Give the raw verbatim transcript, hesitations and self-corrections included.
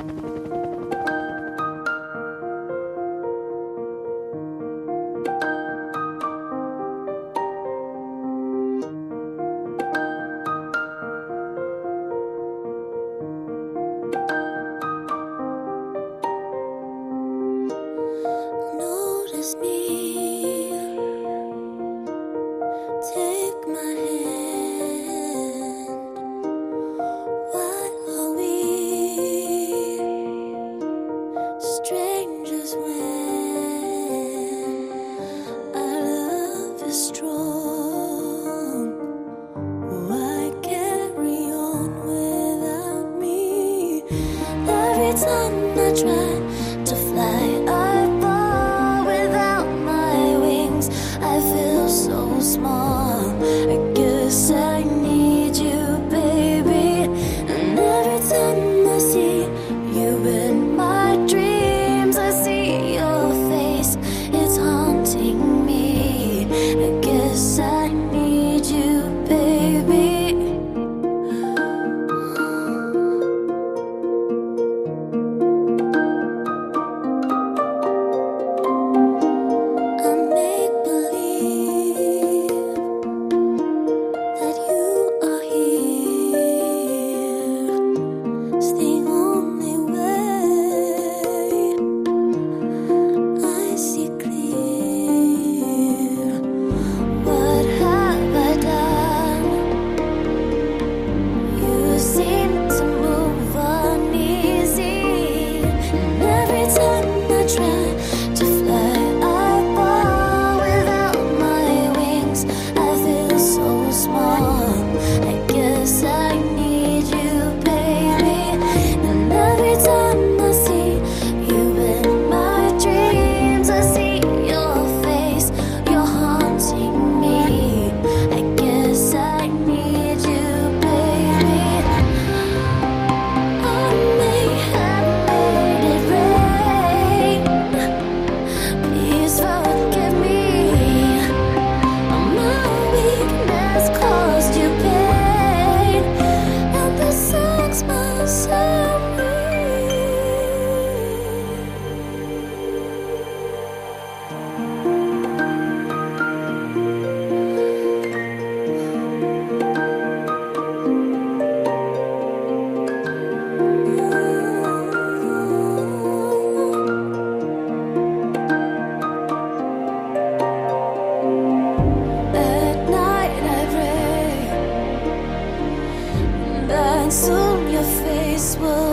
Notice me, take my hand. Why are we strangers when our love is strong? Why carry on without me? Every time I try to fly, I so small. I guess I need you, baby. And every time I see you in my dreams, I see your face, it's haunting me. I guess I need you, baby. Soon your face will